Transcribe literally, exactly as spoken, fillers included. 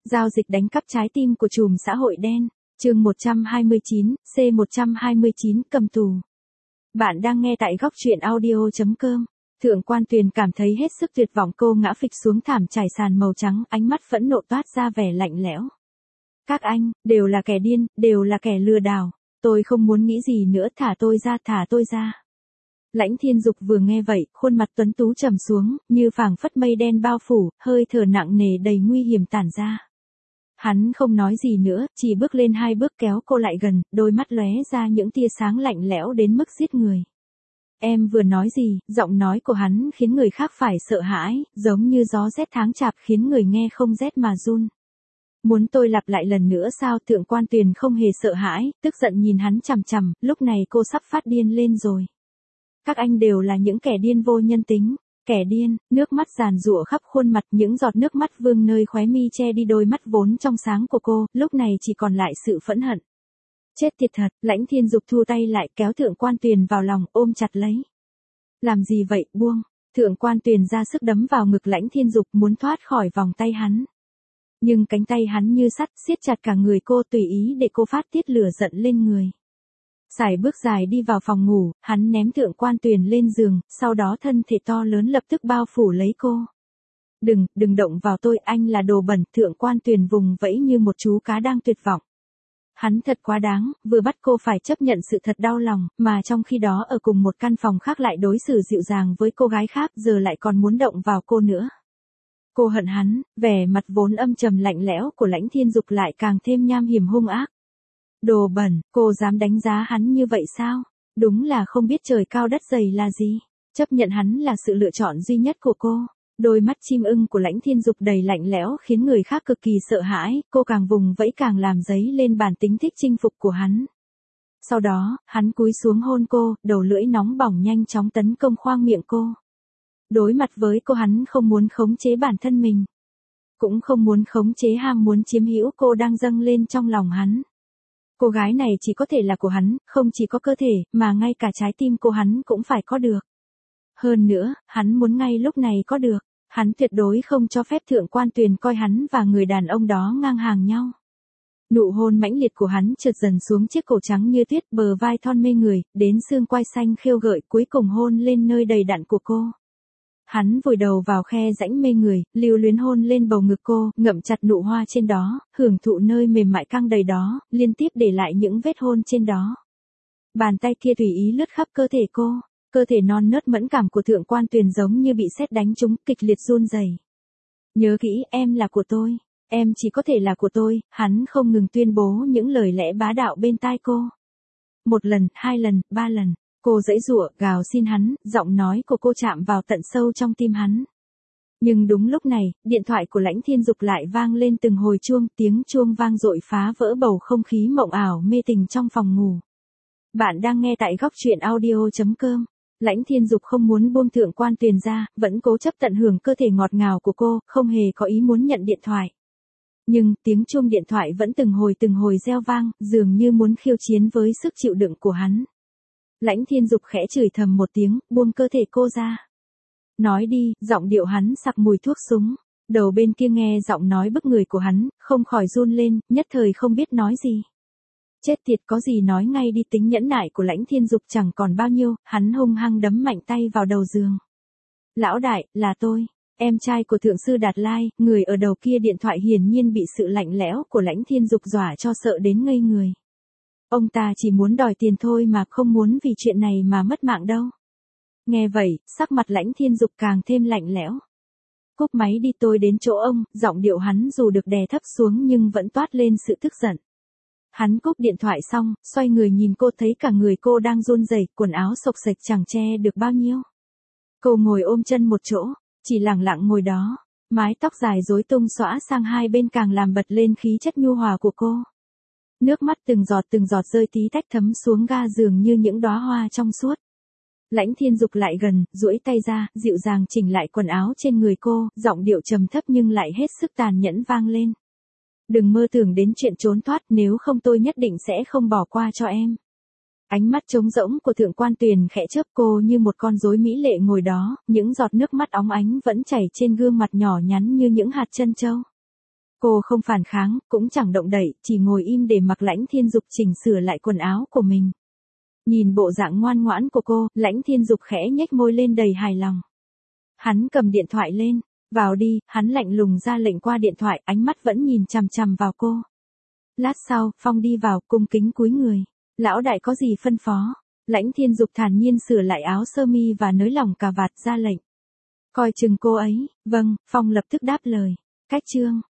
Giao dịch đánh cắp trái tim của trùm xã hội đen. Chương một trăm hai mươi chín, C một trăm hai mươi chín cầm tù. Bạn đang nghe tại góc truyện audio chấm com. Thượng quan Tuyền cảm thấy hết sức tuyệt vọng, cô ngã phịch xuống thảm trải sàn màu trắng, ánh mắt phẫn nộ toát ra vẻ lạnh lẽo. Các anh, đều là kẻ điên, đều là kẻ lừa đảo. Tôi không muốn nghĩ gì nữa, thả tôi ra, thả tôi ra. Lãnh Thiên Dục vừa nghe vậy, khuôn mặt tuấn tú trầm xuống, như phảng phất mây đen bao phủ, hơi thở nặng nề đầy nguy hiểm tản ra. Hắn không nói gì nữa, chỉ bước lên hai bước kéo cô lại gần, đôi mắt lóe ra những tia sáng lạnh lẽo đến mức giết người. Em vừa nói gì? Giọng nói của hắn khiến người khác phải sợ hãi, giống như gió rét tháng chạp khiến người nghe không rét mà run. Muốn tôi lặp lại lần nữa sao? Thượng quan Tuyền không hề sợ hãi, tức giận nhìn hắn chằm chằm, lúc này cô sắp phát điên lên rồi. Các anh đều là những kẻ điên vô nhân tính, kẻ điên. Nước mắt giàn giụa khắp khuôn mặt, những giọt nước mắt vương nơi khóe mi che đi đôi mắt vốn trong sáng của cô, lúc này chỉ còn lại sự phẫn hận. Chết tiệt thật. Lãnh Thiên Dục thu tay lại, kéo Thượng quan Tuyền vào lòng, ôm chặt lấy. Làm gì vậy, buông. Thượng quan Tuyền ra sức đấm vào ngực Lãnh Thiên Dục, muốn thoát khỏi vòng tay hắn. Nhưng cánh tay hắn như sắt, siết chặt cả người cô, tùy ý để cô phát tiết lửa giận lên người. Sải bước dài đi vào phòng ngủ, hắn ném Thượng quan Tuyền lên giường, sau đó thân thể to lớn lập tức bao phủ lấy cô. Đừng, đừng động vào tôi, anh là đồ bẩn. Thượng quan Tuyền vùng vẫy như một chú cá đang tuyệt vọng. Hắn thật quá đáng, vừa bắt cô phải chấp nhận sự thật đau lòng, mà trong khi đó ở cùng một căn phòng khác lại đối xử dịu dàng với cô gái khác, giờ lại còn muốn động vào cô nữa. Cô hận hắn, vẻ mặt vốn âm trầm lạnh lẽo của Lãnh Thiên Dục lại càng thêm nham hiểm hung ác. Đồ bẩn, cô dám đánh giá hắn như vậy sao? Đúng là không biết trời cao đất dày là gì. Chấp nhận hắn là sự lựa chọn duy nhất của cô. Đôi mắt chim ưng của Lãnh Thiên Dục đầy lạnh lẽo khiến người khác cực kỳ sợ hãi, cô càng vùng vẫy càng làm dấy lên bản tính thích chinh phục của hắn. Sau đó, hắn cúi xuống hôn cô, đầu lưỡi nóng bỏng nhanh chóng tấn công khoang miệng cô. Đối mặt với cô, hắn không muốn khống chế bản thân mình, cũng không muốn khống chế ham muốn chiếm hữu cô đang dâng lên trong lòng hắn. Cô gái này chỉ có thể là của hắn, không chỉ có cơ thể, mà ngay cả trái tim cô hắn cũng phải có được. Hơn nữa, hắn muốn ngay lúc này có được. Hắn tuyệt đối không cho phép Thượng quan Tuyền coi hắn và người đàn ông đó ngang hàng nhau. Nụ hôn mãnh liệt của hắn trượt dần xuống chiếc cổ trắng như tuyết, bờ vai thon mê người, đến xương quai xanh khêu gợi, cuối cùng hôn lên nơi đầy đặn của cô. Hắn vùi đầu vào khe rãnh mê người, lưu luyến hôn lên bầu ngực cô, ngậm chặt nụ hoa trên đó, hưởng thụ nơi mềm mại căng đầy đó, liên tiếp để lại những vết hôn trên đó. Bàn tay kia tùy ý lướt khắp cơ thể cô. Cơ thể non nớt mẫn cảm của Thượng quan Tuyền giống như bị sét đánh trúng, kịch liệt run rẩy. Nhớ kỹ, em là của tôi, em chỉ có thể là của tôi. Hắn không ngừng tuyên bố những lời lẽ bá đạo bên tai cô. Một lần, hai lần, ba lần, cô giãy giụa, gào xin hắn, giọng nói của cô chạm vào tận sâu trong tim hắn. Nhưng đúng lúc này, điện thoại của Lãnh Thiên Dục lại vang lên từng hồi chuông, tiếng chuông vang dội phá vỡ bầu không khí mộng ảo mê tình trong phòng ngủ. Bạn đang nghe tại góc truyện audio chấm com. Lãnh Thiên Dục không muốn buông Thượng quan Tuyền ra, vẫn cố chấp tận hưởng cơ thể ngọt ngào của cô, không hề có ý muốn nhận điện thoại. Nhưng, tiếng chuông điện thoại vẫn từng hồi từng hồi reo vang, dường như muốn khiêu chiến với sức chịu đựng của hắn. Lãnh Thiên Dục khẽ chửi thầm một tiếng, buông cơ thể cô ra. Nói đi, giọng điệu hắn sặc mùi thuốc súng. Đầu bên kia nghe giọng nói bức người của hắn, không khỏi run lên, nhất thời không biết nói gì. Chết tiệt, có gì nói ngay đi. Tính nhẫn nại của Lãnh Thiên Dục chẳng còn bao nhiêu, hắn hung hăng đấm mạnh tay vào đầu giường. Lão đại, là tôi, em trai của Thượng sư Đạt Lai. Người ở đầu kia điện thoại hiển nhiên bị sự lạnh lẽo của Lãnh Thiên Dục dọa cho sợ đến ngây người. Ông ta chỉ muốn đòi tiền thôi mà, không muốn vì chuyện này mà mất mạng đâu. Nghe vậy, sắc mặt Lãnh Thiên Dục càng thêm lạnh lẽo. Cúp máy đi, tôi đến chỗ ông. Giọng điệu hắn dù được đè thấp xuống nhưng vẫn toát lên sự tức giận. Hắn cúp điện thoại xong, xoay người nhìn cô, thấy cả người cô đang run rẩy, quần áo xộc xệch chẳng che được bao nhiêu. Cô ngồi ôm chân một chỗ, chỉ lẳng lặng ngồi đó, mái tóc dài rối tung xõa sang hai bên càng làm bật lên khí chất nhu hòa của cô. Nước mắt từng giọt từng giọt rơi tí tách thấm xuống ga giường như những đóa hoa trong suốt. Lãnh Thiên Dục lại gần, duỗi tay ra, dịu dàng chỉnh lại quần áo trên người cô, giọng điệu trầm thấp nhưng lại hết sức tàn nhẫn vang lên. Đừng mơ tưởng đến chuyện trốn thoát, nếu không tôi nhất định sẽ không bỏ qua cho em. Ánh mắt trống rỗng của Thượng quan Tuyền khẽ chớp, cô như một con rối mỹ lệ ngồi đó, những giọt nước mắt óng ánh vẫn chảy trên gương mặt nhỏ nhắn như những hạt trân châu. Cô không phản kháng, cũng chẳng động đậy, chỉ ngồi im để mặc Lãnh Thiên Dục chỉnh sửa lại quần áo của mình. Nhìn bộ dạng ngoan ngoãn của cô, Lãnh Thiên Dục khẽ nhếch môi lên đầy hài lòng. Hắn cầm điện thoại lên, vào đi, hắn lạnh lùng ra lệnh qua điện thoại, ánh mắt vẫn nhìn chằm chằm vào cô. Lát sau, Phong đi vào, cung kính cúi người. Lão đại có gì phân phó? Lãnh Thiên Dục thản nhiên sửa lại áo sơ mi và nới lỏng cà vạt ra lệnh. Coi chừng cô ấy. Vâng, Phong lập tức đáp lời. Cách chương.